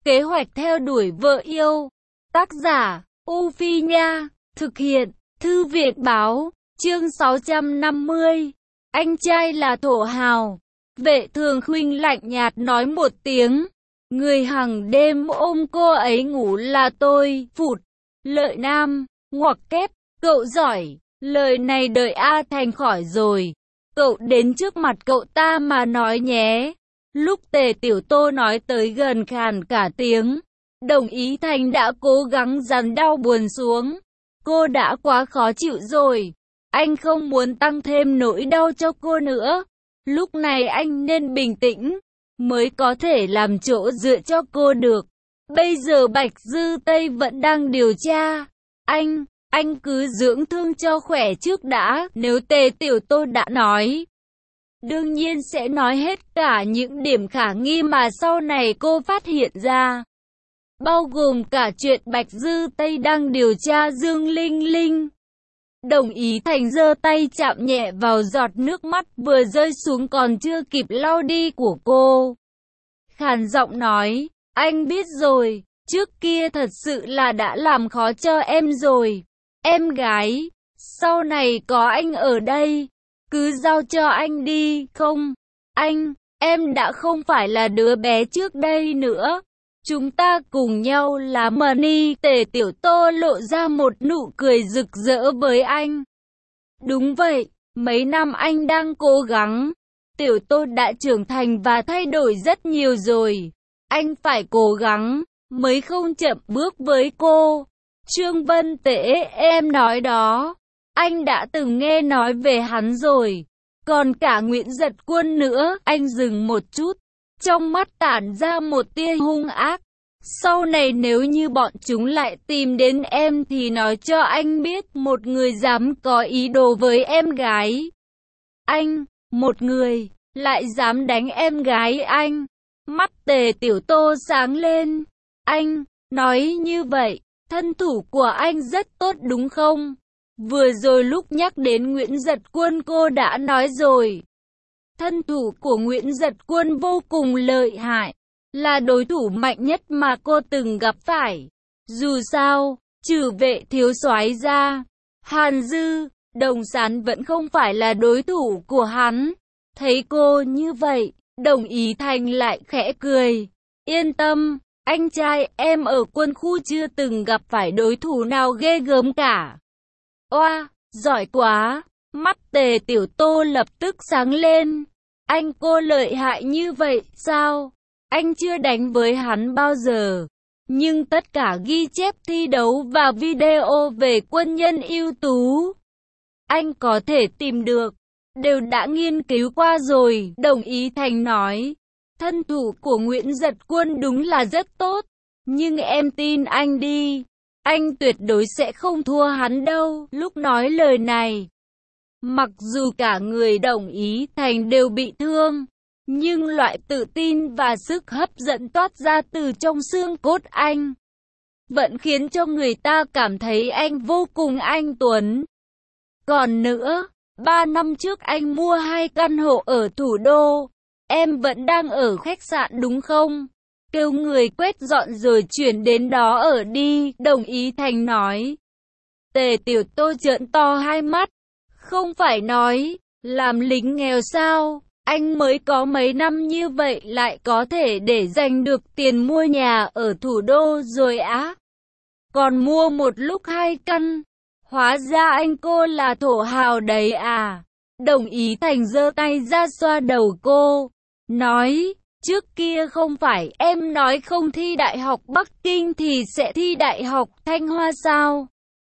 Kế hoạch theo đuổi vợ yêu. Tác giả, U Phi Nha. Thực hiện, Thư viện Báo. Chương 650. Anh trai là thổ hào. Vệ Thường Khuynh lạnh nhạt nói một tiếng. Người hàng đêm ôm cô ấy ngủ là tôi. Phụt. Lợi Nam. Ngoặc kép. Cậu giỏi. Lời này đợi A Thành khỏi rồi. Cậu đến trước mặt cậu ta mà nói nhé. Lúc Tề Tiểu Tô nói tới gần khàn cả tiếng. Đồng Ý Thành đã cố gắng dằn đau buồn xuống. Cô đã quá khó chịu rồi. Anh không muốn tăng thêm nỗi đau cho cô nữa. Lúc này anh nên bình tĩnh, mới có thể làm chỗ dựa cho cô được. Bây giờ Bạch Dư Tây vẫn đang điều tra. Anh cứ dưỡng thương cho khỏe trước đã. Nếu Tề Tiểu Tô đã nói, đương nhiên sẽ nói hết cả những điểm khả nghi mà sau này cô phát hiện ra. Bao gồm cả chuyện Bạch Dư Tây đang điều tra Dương Linh Linh. Đồng Ý Thành giơ tay chạm nhẹ vào giọt nước mắt vừa rơi xuống còn chưa kịp lau đi của cô. Khàn giọng nói, anh biết rồi, trước kia thật sự là đã làm khó cho em rồi. Em gái, sau này có anh ở đây, cứ giao cho anh đi, không? Em đã không phải là đứa bé trước đây nữa. Chúng ta cùng nhau làm money. Tề Tiểu Tô lộ ra một nụ cười rực rỡ với anh. Đúng vậy, mấy năm anh đang cố gắng. Tiểu Tô đã trưởng thành và thay đổi rất nhiều rồi. Anh phải cố gắng, mới không chậm bước với cô. Trương Vân Tễ em nói đó. Anh đã từng nghe nói về hắn rồi. Còn cả Nguyễn Giật Quân nữa. Anh dừng một chút. Trong mắt tản ra một tia hung ác. Sau này nếu như bọn chúng lại tìm đến em thì nói cho anh biết một người dám có ý đồ với em gái. Một người, lại dám đánh em gái anh. Mắt Tề Tiểu Tô sáng lên. Anh, nói như vậy, thân thủ của anh rất tốt đúng không? Vừa rồi lúc nhắc đến Nguyễn Giật Quân cô đã nói rồi. Thân thủ của Nguyễn Giật Quân vô cùng lợi hại, là đối thủ mạnh nhất mà cô từng gặp phải. Dù sao, trừ Vệ thiếu soái ra, Hàn Dư, Đồng Sán vẫn không phải là đối thủ của hắn. Thấy cô như vậy, Đồng Ý Thành lại khẽ cười. Yên tâm, anh trai em ở quân khu chưa từng gặp phải đối thủ nào ghê gớm cả. Oa, giỏi quá. Mắt Tề Tiểu Tô lập tức sáng lên. Anh cô lợi hại như vậy sao? Anh chưa đánh với hắn bao giờ. Nhưng tất cả ghi chép thi đấu và video về quân nhân ưu tú anh có thể tìm được, đều đã nghiên cứu qua rồi. Đồng Ý Thành nói. Thân thủ của Nguyễn Giật Quân đúng là rất tốt. Nhưng em tin anh đi. Anh tuyệt đối sẽ không thua hắn đâu. Lúc nói lời này, mặc dù cả người Đồng Ý Thành đều bị thương, nhưng loại tự tin và sức hấp dẫn toát ra từ trong xương cốt anh vẫn khiến cho người ta cảm thấy anh vô cùng anh tuấn. Còn nữa, 3 năm trước anh mua 2 căn hộ ở thủ đô. Em vẫn đang ở khách sạn đúng không? Kêu người quét dọn rồi chuyển đến đó ở đi. Đồng Ý Thành nói. Tề Tiểu Tô trợn to hai mắt. Không phải nói, làm lính nghèo sao? Anh mới có mấy năm như vậy lại có thể để dành được tiền mua nhà ở thủ đô rồi á? Còn mua một lúc 2 căn. Hóa ra anh cô là thổ hào đấy à? Đồng Ý Thành giơ tay ra xoa đầu cô. Nói, trước kia không phải em nói không thi Đại học Bắc Kinh thì sẽ thi Đại học Thanh Hoa sao?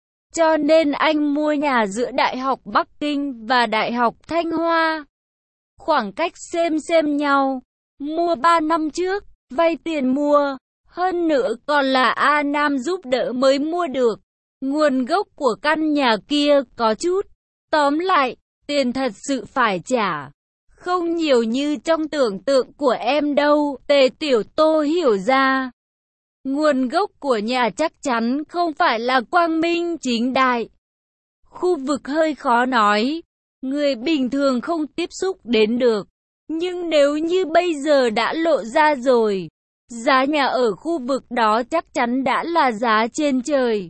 Cho nên anh mua nhà giữa Đại học Bắc Kinh và Đại học Thanh Hoa. Khoảng cách xem nhau. Mua 3 năm trước, vay tiền mua. Hơn nữa còn là A Nam giúp đỡ mới mua được. Nguồn gốc của căn nhà kia có chút. Tóm lại, tiền thật sự phải trả. Không nhiều như trong tưởng tượng của em đâu. Tề Tiểu Tô hiểu ra. Nguồn gốc của nhà chắc chắn không phải là quang minh chính đại. Khu vực hơi khó nói. Người bình thường không tiếp xúc đến được. Nhưng nếu như bây giờ đã lộ ra rồi, Giá nhà ở khu vực đó chắc chắn đã là giá trên trời.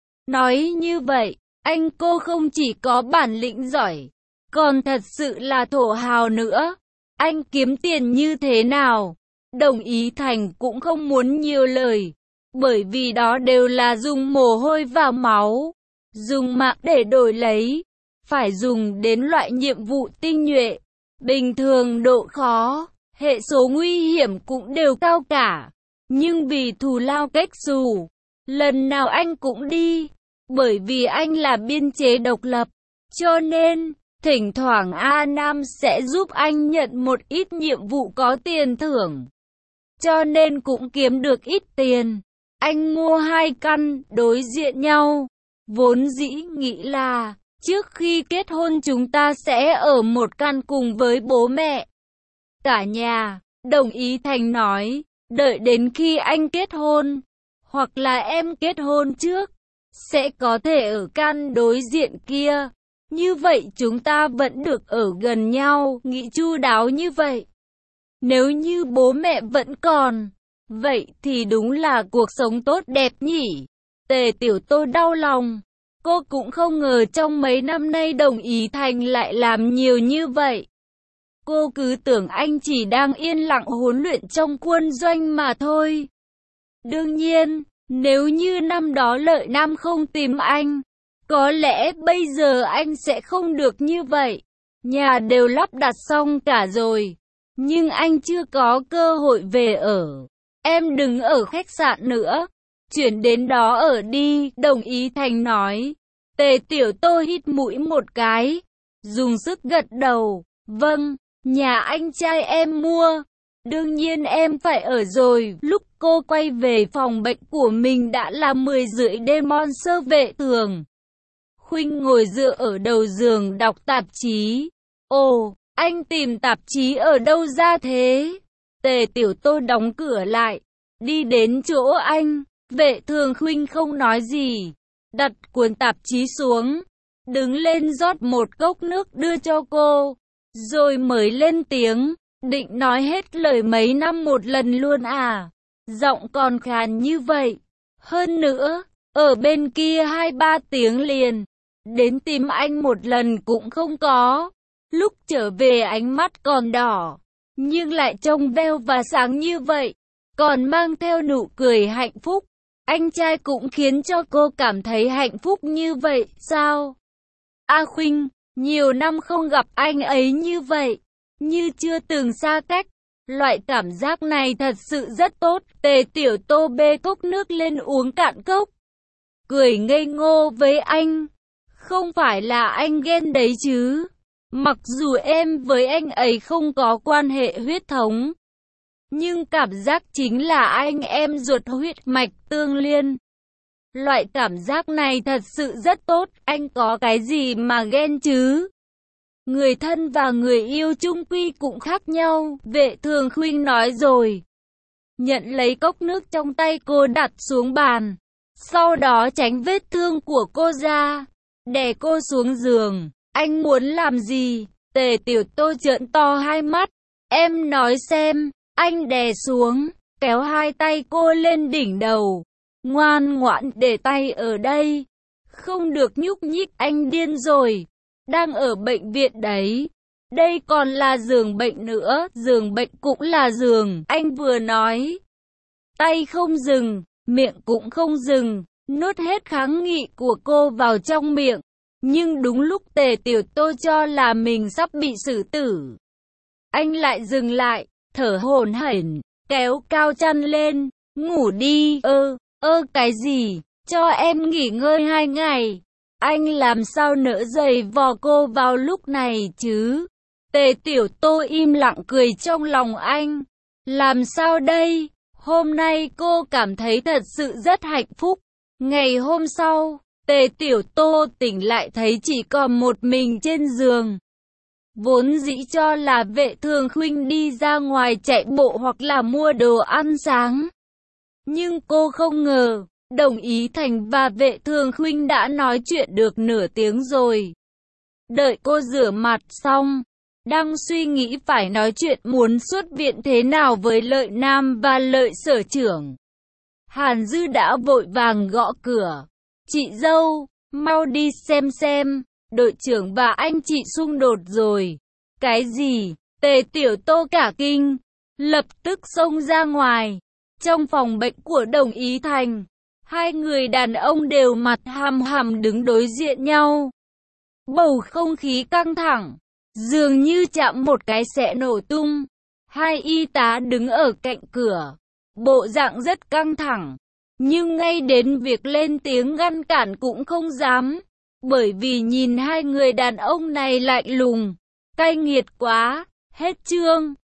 Nói như vậy, anh cô không chỉ có bản lĩnh giỏi, còn thật sự là thổ hào nữa. Anh kiếm tiền như thế nào? Đồng Ý Thành cũng không muốn nhiều lời, bởi vì đó đều là dùng mồ hôi và máu, dùng mạng để đổi lấy, phải dùng đến loại nhiệm vụ tinh nhuệ. Bình thường độ khó, hệ số nguy hiểm cũng đều cao cả, nhưng vì thù lao cách xù, lần nào anh cũng đi, bởi vì anh là biên chế độc lập, cho nên thỉnh thoảng A Nam sẽ giúp anh nhận một ít nhiệm vụ có tiền thưởng, cho nên cũng kiếm được ít tiền. Anh mua 2 căn đối diện nhau, vốn dĩ nghĩ là trước khi kết hôn chúng ta sẽ ở một căn cùng với bố mẹ cả nhà. Đồng Ý Thành nói, đợi đến khi anh kết hôn, hoặc là em kết hôn trước, sẽ có thể ở căn đối diện kia. Như vậy chúng ta vẫn được ở gần nhau, nghĩ chu đáo như vậy. Nếu như bố mẹ vẫn còn, vậy thì đúng là cuộc sống tốt đẹp nhỉ. Tề Tiểu Tô đau lòng. Cô cũng không ngờ trong mấy năm nay Đồng Ý Thành lại làm nhiều như vậy. Cô cứ tưởng anh chỉ đang yên lặng huấn luyện trong quân doanh mà thôi. Đương nhiên, nếu như năm đó Lợi Nam không tìm anh, có lẽ bây giờ anh sẽ không được như vậy. Nhà đều lắp đặt xong cả rồi, nhưng anh chưa có cơ hội về ở. Em đừng ở khách sạn nữa, chuyển đến đó ở đi, Đồng Ý Thành nói. Tề Tiểu Tô hít mũi một cái, dùng sức gật đầu. Vâng, nhà anh trai em mua, đương nhiên em phải ở rồi. Lúc cô quay về phòng bệnh của mình đã là 10 rưỡi đêm. Sơ Vệ Thường Khuynh ngồi dựa ở đầu giường đọc tạp chí. Ồ, anh tìm tạp chí ở đâu ra thế? Tề Tiểu Tô đóng cửa lại, đi đến chỗ anh. Vệ Thường Khuynh không nói gì, đặt cuốn tạp chí xuống, đứng lên rót một cốc nước đưa cho cô, rồi mới lên tiếng, định nói hết lời mấy năm một lần luôn à? Giọng còn khàn như vậy. Hơn nữa, ở bên kia 2-3 tiếng liền, đến tìm anh một lần cũng không có. Lúc trở về ánh mắt còn đỏ, nhưng lại trong veo và sáng như vậy, còn mang theo nụ cười hạnh phúc. Anh trai cũng khiến cho cô cảm thấy hạnh phúc như vậy, sao? A Khuynh, nhiều năm không gặp anh ấy như vậy, như chưa từng xa cách. Loại cảm giác này thật sự rất tốt. Tề Tiểu Tô bê cốc nước lên uống cạn cốc, cười ngây ngô với anh. Không phải là anh ghen đấy chứ? Mặc dù em với anh ấy không có quan hệ huyết thống, nhưng cảm giác chính là anh em ruột huyết mạch tương liên. Loại cảm giác này thật sự rất tốt, anh có cái gì mà ghen chứ? Người thân và người yêu chung quy cũng khác nhau, Vệ Thường Khuynh nói rồi. Nhận lấy cốc nước trong tay cô đặt xuống bàn, sau đó tránh vết thương của cô ra, đè cô xuống giường. Anh muốn làm gì? Tề Tiểu Tô trợn to hai mắt. Em nói xem. Anh đè xuống, kéo hai tay cô lên đỉnh đầu. Ngoan ngoãn để tay ở đây, không được nhúc nhích. Anh điên rồi, đang ở bệnh viện đấy. Đây còn là giường bệnh nữa, giường bệnh cũng là giường. Anh vừa nói, tay không dừng, miệng cũng không dừng, nuốt hết kháng nghị của cô vào trong miệng. Nhưng đúng lúc Tề Tiểu Tô cho là mình sắp bị xử tử, anh lại dừng lại, thở hổn hển, kéo cao chăn lên. Ngủ đi. Cái gì? Cho em nghỉ ngơi 2 ngày. Anh làm sao nỡ giày vò cô vào lúc này chứ? Tề Tiểu Tô im lặng cười trong lòng anh. Làm sao đây? Hôm nay cô cảm thấy thật sự rất hạnh phúc. Ngày hôm sau, Tề Tiểu Tô tỉnh lại thấy chỉ còn một mình trên giường. Vốn dĩ cho là Vệ Thường Khuynh đi ra ngoài chạy bộ hoặc là mua đồ ăn sáng. Nhưng cô không ngờ, Đồng Ý Thành và Vệ Thường Khuynh đã nói chuyện được nửa tiếng rồi. Đợi cô rửa mặt xong, đang suy nghĩ phải nói chuyện muốn xuất viện thế nào với Lợi Nam và Lợi Sở trưởng. Hàn Dư đã vội vàng gõ cửa. Chị dâu, mau đi xem, đội trưởng và anh chị xung đột rồi. Cái gì? Tề Tiểu Tô cả kinh, lập tức xông ra ngoài. Trong phòng bệnh của Đồng Ý Thành, hai người đàn ông đều mặt hằm hằm đứng đối diện nhau. Bầu không khí căng thẳng, dường như chạm một cái sẽ nổ tung. Hai y tá đứng ở cạnh cửa, bộ dạng rất căng thẳng, nhưng ngay đến việc lên tiếng ngăn cản cũng không dám, bởi vì nhìn hai người đàn ông này lạnh lùng, cay nghiệt quá. Hết chương.